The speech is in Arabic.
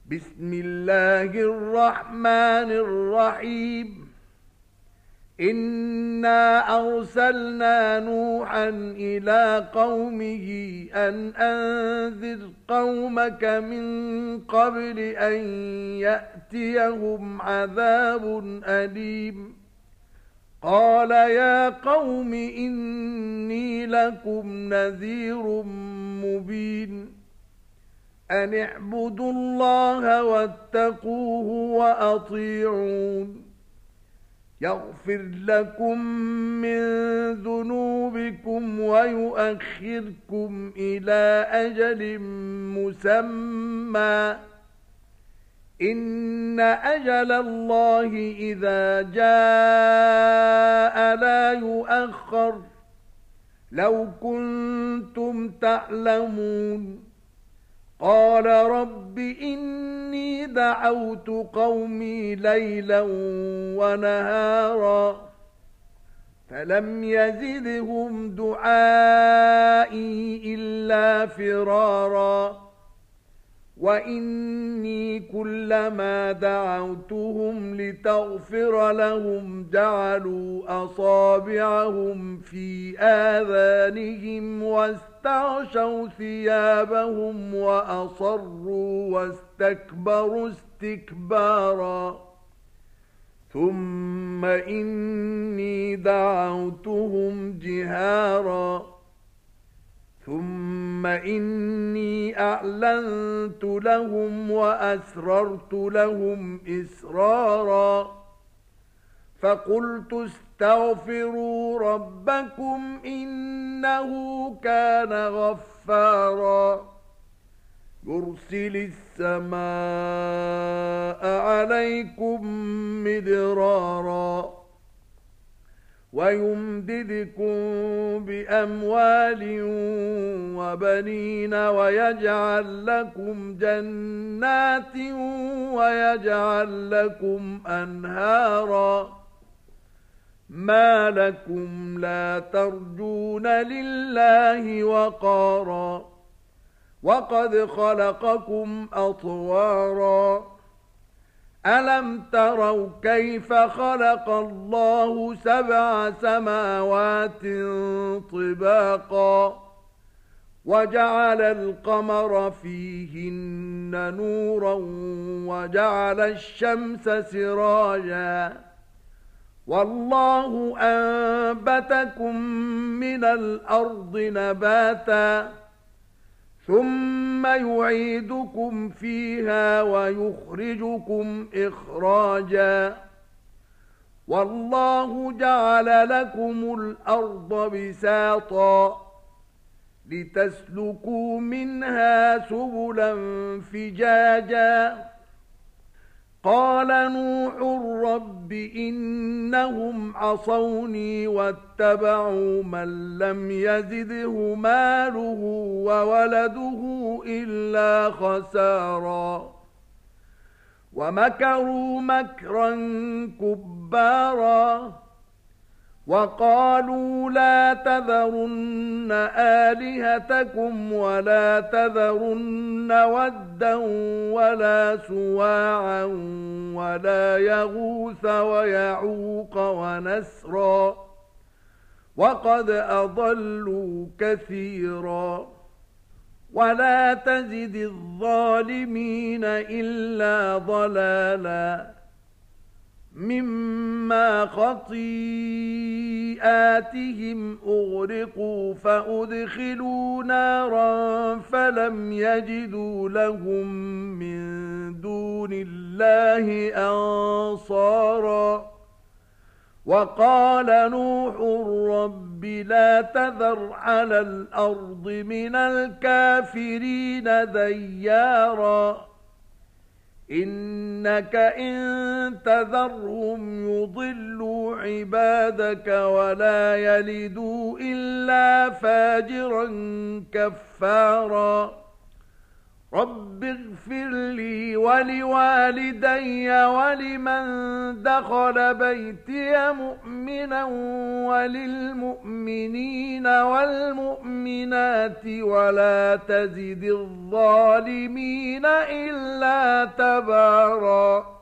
بسم الله الرحمن الرحيم. إنا أرسلنا نوحا إلى قومه أن أنذر قومك من قبل أن يأتيهم عذاب أليم. قال يا قوم إني لكم نذير مبين. أن اعبدوا الله واتقوه وأطيعون. يغفر لكم من ذنوبكم ويؤخركم إلى أجل مسمى. إن أجل الله إذا جاء لا يؤخر. لو كنتم تعلمون. قال رب إني دعوت قومي ليلا ونهارا فلم يزدهم دعائي إلا فرارا. وإني كلما دعوتهم لتغفر لهم جعلوا أصابعهم في آذانهم واستغشوا ثيابهم وأصروا واستكبروا استكبارا. ثم إني دعوتهم جهارا ثم إني أعلنت لهم وأسررت لهم إسرارا. فقلت استغفروا ربكم إنه كان غفارا. يرسل السماء عليكم مدرارا ويمددكم بأموال وبنين ويجعل لكم جنات ويجعل لكم أنهارا. ما لكم لا ترجون لله وقارا وقد خلقكم أطوارا. ألم تروا كيف خلق الله 7 سماوات طباقا وجعل القمر فيهن نورا وجعل الشمس سراجا. والله أنبتكم من الأرض نباتا ثم يعيدكم فيها ويخرجكم إخراجا. والله جعل لكم الأرض بساطا لتسلكوا منها سبلا فجاجا. قال نوح رب إنهم عصوني واتبعوا من لم يزده ماله وولده إلا خسارا. ومكروا مكرا كبارا وقالوا لا تذرن آلهتكم ولا تذرن ودا ولا سواعا ولا يغوث ويعوق ونسرا وقد أضلوا كثيرا. ولا تزد الظالمين إلا ضلالا مما خطيئاتهم أغرقوا فأدخلوا نارا فلم يجدوا لهم من دون الله أنصارا. وقال نوح رب لا تذر على الأرض من الكافرين ديارا إنك إن تذرهم يضلوا عبادك ولا يلدوا إلا فاجرا كفارا. رب اغفر لي ولوالدي ولمن دخل بيتي مؤمنا وللمؤمنين والمؤمنات ولا تزد الظالمين إلا تباراً.